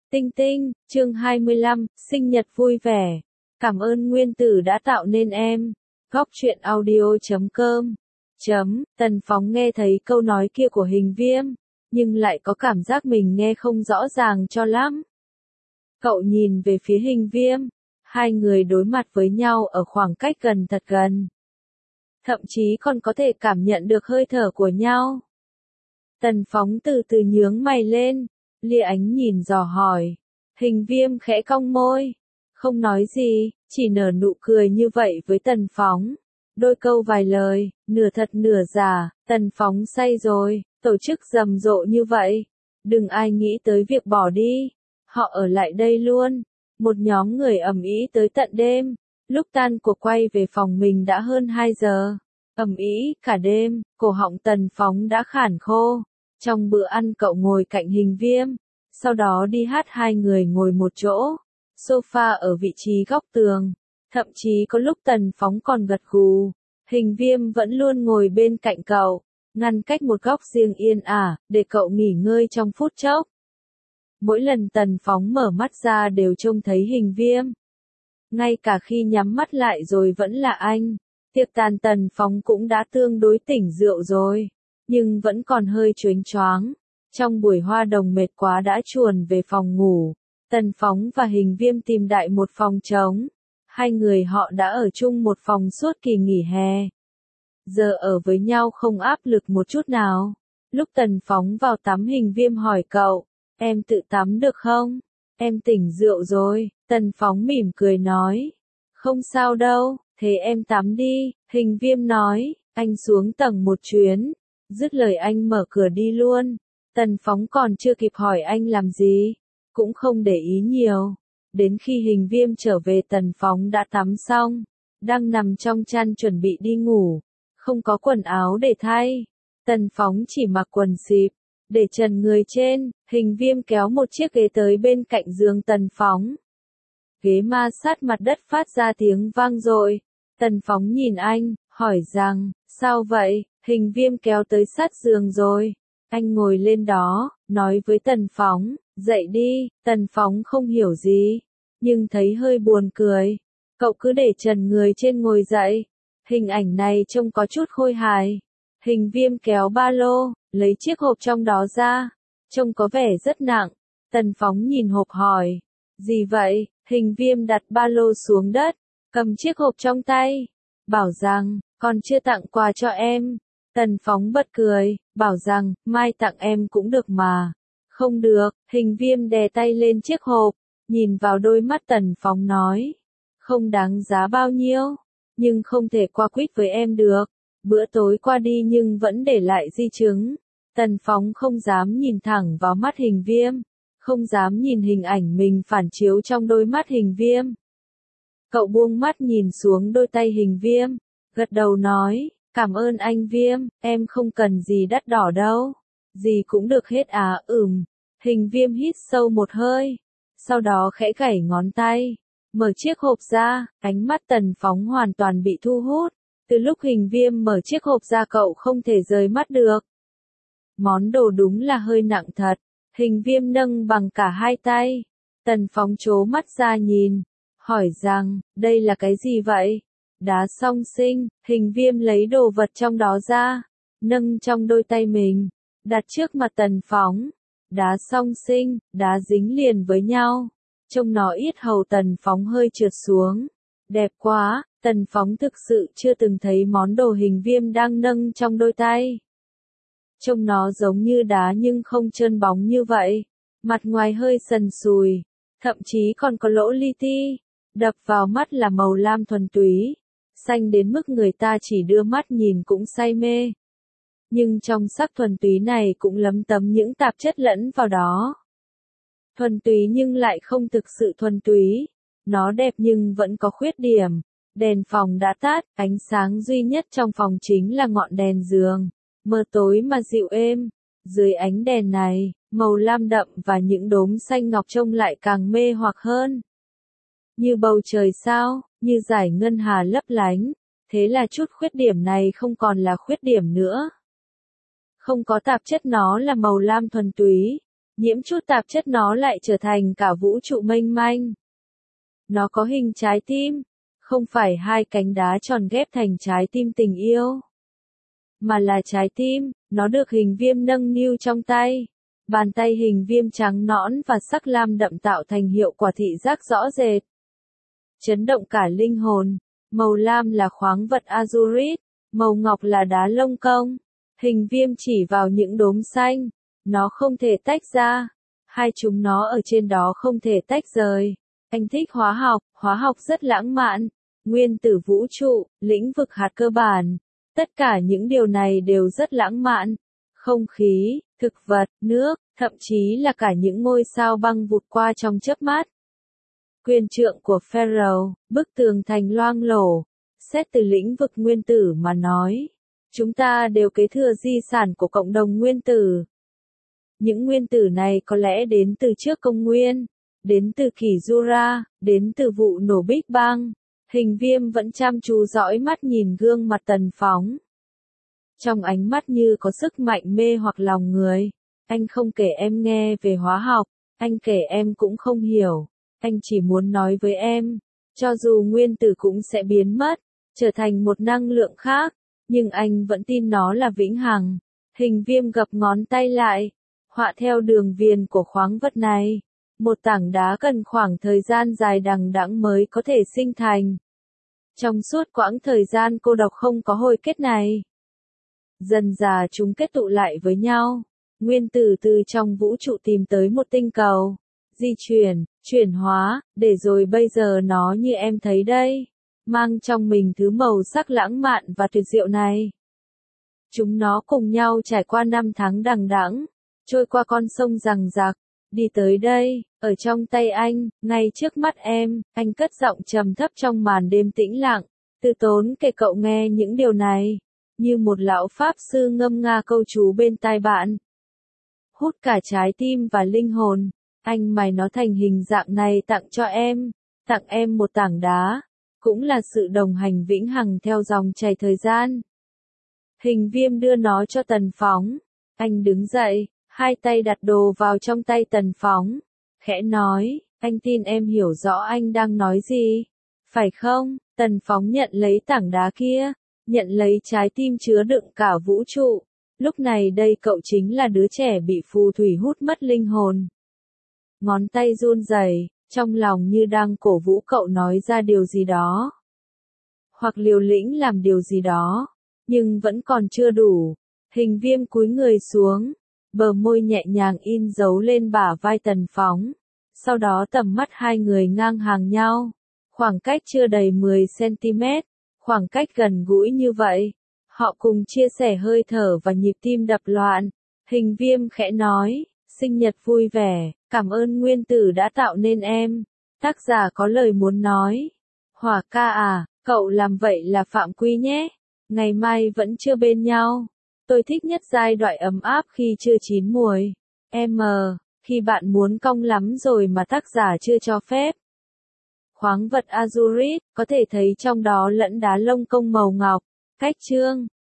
Tinh tinh, chương 25, sinh nhật vui vẻ. Cảm ơn nguyên tử đã tạo nên em. Góc truyện audio.com. Tần Phóng nghe thấy câu nói kia của Hình Viêm, nhưng lại có cảm giác mình nghe không rõ ràng cho lắm. Cậu nhìn về phía Hình Viêm, hai người đối mặt với nhau ở khoảng cách gần thật gần. Thậm chí còn có thể cảm nhận được hơi thở của nhau. Tần Phóng từ từ nhướng mày lên, lia ánh nhìn dò hỏi. Hình Viêm khẽ cong môi, không nói gì, chỉ nở nụ cười như vậy với Tần Phóng. Đôi câu vài lời, nửa thật nửa giả. Tần Phóng say rồi, tổ chức rầm rộ như vậy. Đừng ai nghĩ tới việc bỏ đi. Họ ở lại đây luôn. Một nhóm người ầm ĩ tới tận đêm. Lúc tan cuộc quay về phòng mình đã hơn 2 giờ. Ầm ĩ cả đêm, cổ họng Tần Phóng đã khản khô. Trong bữa ăn cậu ngồi cạnh Hình Viêm, sau đó đi hát hai người ngồi một chỗ, sofa ở vị trí góc tường, thậm chí có lúc Tần Phóng còn gật gù. Hình Viêm vẫn luôn ngồi bên cạnh cậu, ngăn cách một góc riêng yên ả, để cậu nghỉ ngơi trong phút chốc. Mỗi lần Tần Phóng mở mắt ra đều trông thấy Hình Viêm. Ngay cả khi nhắm mắt lại rồi vẫn là anh. Tiệc tàn Tần Phóng cũng đã tương đối tỉnh rượu rồi, nhưng vẫn còn hơi chónh choáng. Trong buổi hoa đồng mệt quá đã chuồn về phòng ngủ. Tần Phóng và Hình Viêm tìm đại một phòng trống. Hai người họ đã ở chung một phòng suốt kỳ nghỉ hè. Giờ ở với nhau không áp lực một chút nào. Lúc Tần Phóng vào tắm, Hình Viêm hỏi cậu, em tự tắm được không? Em tỉnh rượu rồi. Tần Phóng mỉm cười nói, không sao đâu, thế em tắm đi. Hình Viêm nói, anh xuống tầng một chuyến. Dứt lời anh mở cửa đi luôn. Tần Phóng còn chưa kịp hỏi anh làm gì, cũng không để ý nhiều. Đến khi Hình Viêm trở về, Tần Phóng đã tắm xong, đang nằm trong chăn chuẩn bị đi ngủ, không có quần áo để thay. Tần Phóng chỉ mặc quần xịp, để trần người trên. Hình Viêm kéo một chiếc ghế tới bên cạnh giường Tần Phóng. Ghế ma sát mặt đất phát ra tiếng vang dội. Tần Phóng nhìn anh, hỏi rằng, sao vậy? Hình Viêm kéo tới sát giường rồi. Anh ngồi lên đó, nói với Tần Phóng, dậy đi. Tần Phóng không hiểu gì, nhưng thấy hơi buồn cười. Cậu cứ để trần người trên ngồi dậy. Hình ảnh này trông có chút khôi hài. Hình Viêm kéo ba lô, lấy chiếc hộp trong đó ra. Trông có vẻ rất nặng. Tần Phóng nhìn hộp hỏi, gì vậy? Hình Viêm đặt ba lô xuống đất, cầm chiếc hộp trong tay, bảo rằng, còn chưa tặng quà cho em. Tần Phóng bật cười, bảo rằng, mai tặng em cũng được mà. Không được. Hình Viêm đè tay lên chiếc hộp, nhìn vào đôi mắt Tần Phóng nói, không đáng giá bao nhiêu, nhưng không thể qua quýt với em được. Bữa tối qua đi nhưng vẫn để lại di chứng. Tần Phóng không dám nhìn thẳng vào mắt Hình Viêm, không dám nhìn hình ảnh mình phản chiếu trong đôi mắt Hình Viêm. Cậu buông mắt nhìn xuống đôi tay Hình Viêm, gật đầu nói, cảm ơn anh Viêm, em không cần gì đắt đỏ đâu. Gì cũng được hết à? Hình Viêm hít sâu một hơi, sau đó khẽ gảy ngón tay, mở chiếc hộp ra. Ánh mắt Tần Phóng hoàn toàn bị thu hút. Từ lúc Hình Viêm mở chiếc hộp ra, cậu không thể rời mắt được. Món đồ đúng là hơi nặng thật. Hình Viêm nâng bằng cả hai tay. Tần Phóng trố mắt ra nhìn, hỏi rằng, đây là cái gì vậy? Đá song sinh. Hình Viêm lấy đồ vật trong đó ra, nâng trong đôi tay mình, đặt trước mặt Tần Phóng. Đá song sinh, đá dính liền với nhau. Trông nó yết hầu Tần Phóng hơi trượt xuống. Đẹp quá. Tần Phóng thực sự chưa từng thấy món đồ Hình Viêm đang nâng trong đôi tay. Trông nó giống như đá nhưng không trơn bóng như vậy. Mặt ngoài hơi sần sùi, thậm chí còn có lỗ li ti. Đập vào mắt là màu lam thuần túy, xanh đến mức người ta chỉ đưa mắt nhìn cũng say mê. Nhưng trong sắc thuần túy này cũng lấm tấm những tạp chất lẫn vào đó. Thuần túy nhưng lại không thực sự thuần túy. Nó đẹp nhưng vẫn có khuyết điểm. Đèn phòng đã tắt, ánh sáng duy nhất trong phòng chính là ngọn đèn giường. Mờ tối mà dịu êm. Dưới ánh đèn này, màu lam đậm và những đốm xanh ngọc trông lại càng mê hoặc hơn. Như bầu trời sao, như dải ngân hà lấp lánh. Thế là chút khuyết điểm này không còn là khuyết điểm nữa. Không có tạp chất, nó là màu lam thuần túy. nhiễm chút tạp chất nó lại trở thành cả vũ trụ mênh mang. Nó có hình trái tim, không phải hai cánh đá tròn ghép thành trái tim tình yêu, mà là trái tim, nó được Hình Viêm nâng niu trong tay. Bàn tay Hình Viêm trắng nõn và sắc lam đậm tạo thành hiệu quả thị giác rõ rệt, chấn động cả linh hồn. Màu lam là khoáng vật azurit, màu ngọc là đá lông công. Hình Viêm chỉ vào những đốm xanh, nó không thể tách ra, hai chúng nó ở trên đó không thể tách rời. Anh thích hóa học rất lãng mạn, nguyên tử vũ trụ, lĩnh vực hạt cơ bản, tất cả những điều này đều rất lãng mạn. Không khí, thực vật, nước, thậm chí là cả những ngôi sao băng vụt qua trong chớp mắt. Quyền trượng của Pharaoh, bức tường thành loang lổ, xét từ lĩnh vực nguyên tử mà nói, chúng ta đều kế thừa di sản của cộng đồng nguyên tử. Những nguyên tử này có lẽ đến từ trước công nguyên, đến từ kỷ Jura, đến từ vụ nổ Big Bang. Hình Viêm vẫn chăm chú dõi mắt nhìn gương mặt Tần Phóng. Trong ánh mắt như có sức mạnh mê hoặc lòng người. Anh không kể em nghe về hóa học, anh kể em cũng không hiểu. Anh chỉ muốn nói với em, cho dù nguyên tử cũng sẽ biến mất, trở thành một năng lượng khác, nhưng anh vẫn tin nó là vĩnh hằng. Hình Viêm gập ngón tay lại, họa theo đường viền của khoáng vật này. Một tảng đá cần khoảng thời gian dài đằng đẵng mới có thể sinh thành. Trong suốt quãng thời gian cô độc không có hồi kết này, dần dà chúng kết tụ lại với nhau. Nguyên tử từ trong vũ trụ tìm tới một tinh cầu, di chuyển hóa, để rồi bây giờ nó như em thấy đây, mang trong mình thứ màu sắc lãng mạn và tuyệt diệu này. Chúng nó cùng nhau trải qua năm tháng đằng đẵng, trôi qua con sông giằng giặc, đi tới đây, ở trong tay anh, ngay trước mắt em. Anh cất giọng trầm thấp trong màn đêm tĩnh lặng, từ tốn kể cậu nghe những điều này, như một lão pháp sư ngâm nga câu chú bên tai bạn. Hút cả trái tim và linh hồn, anh mài nó thành hình dạng này tặng em một tảng đá, cũng là sự đồng hành vĩnh hằng theo dòng chảy thời gian. Hình Viêm đưa nó cho Tần Phóng, anh đứng dậy, hai tay đặt đồ vào trong tay Tần Phóng, khẽ nói, anh tin em hiểu rõ anh đang nói gì, phải không? Tần Phóng nhận lấy tảng đá kia, nhận lấy trái tim chứa đựng cả vũ trụ. Lúc này đây cậu chính là đứa trẻ bị phù thủy hút mất linh hồn. Ngón tay run rẩy, trong lòng như đang cổ vũ cậu nói ra điều gì đó, hoặc liều lĩnh làm điều gì đó, nhưng vẫn còn chưa đủ. Hình Viêm cúi người xuống, bờ môi nhẹ nhàng in dấu lên bả vai Tần Phóng. Sau đó tầm mắt hai người ngang hàng nhau, khoảng cách chưa đầy 10 cm, khoảng cách gần gũi như vậy. Họ cùng chia sẻ hơi thở và nhịp tim đập loạn. Hình Viêm khẽ nói, sinh nhật vui vẻ, cảm ơn nguyên tử đã tạo nên em. Tác giả có lời muốn nói. Hỏa ca à, cậu làm vậy là phạm quy nhé. Ngày mai vẫn chưa bên nhau. Tôi thích nhất giai đoạn ấm áp khi chưa chín muồi. Khi bạn muốn cong lắm rồi mà tác giả chưa cho phép. Khoáng vật azurit, có thể thấy trong đó lẫn đá lông công màu ngọc. Cách chương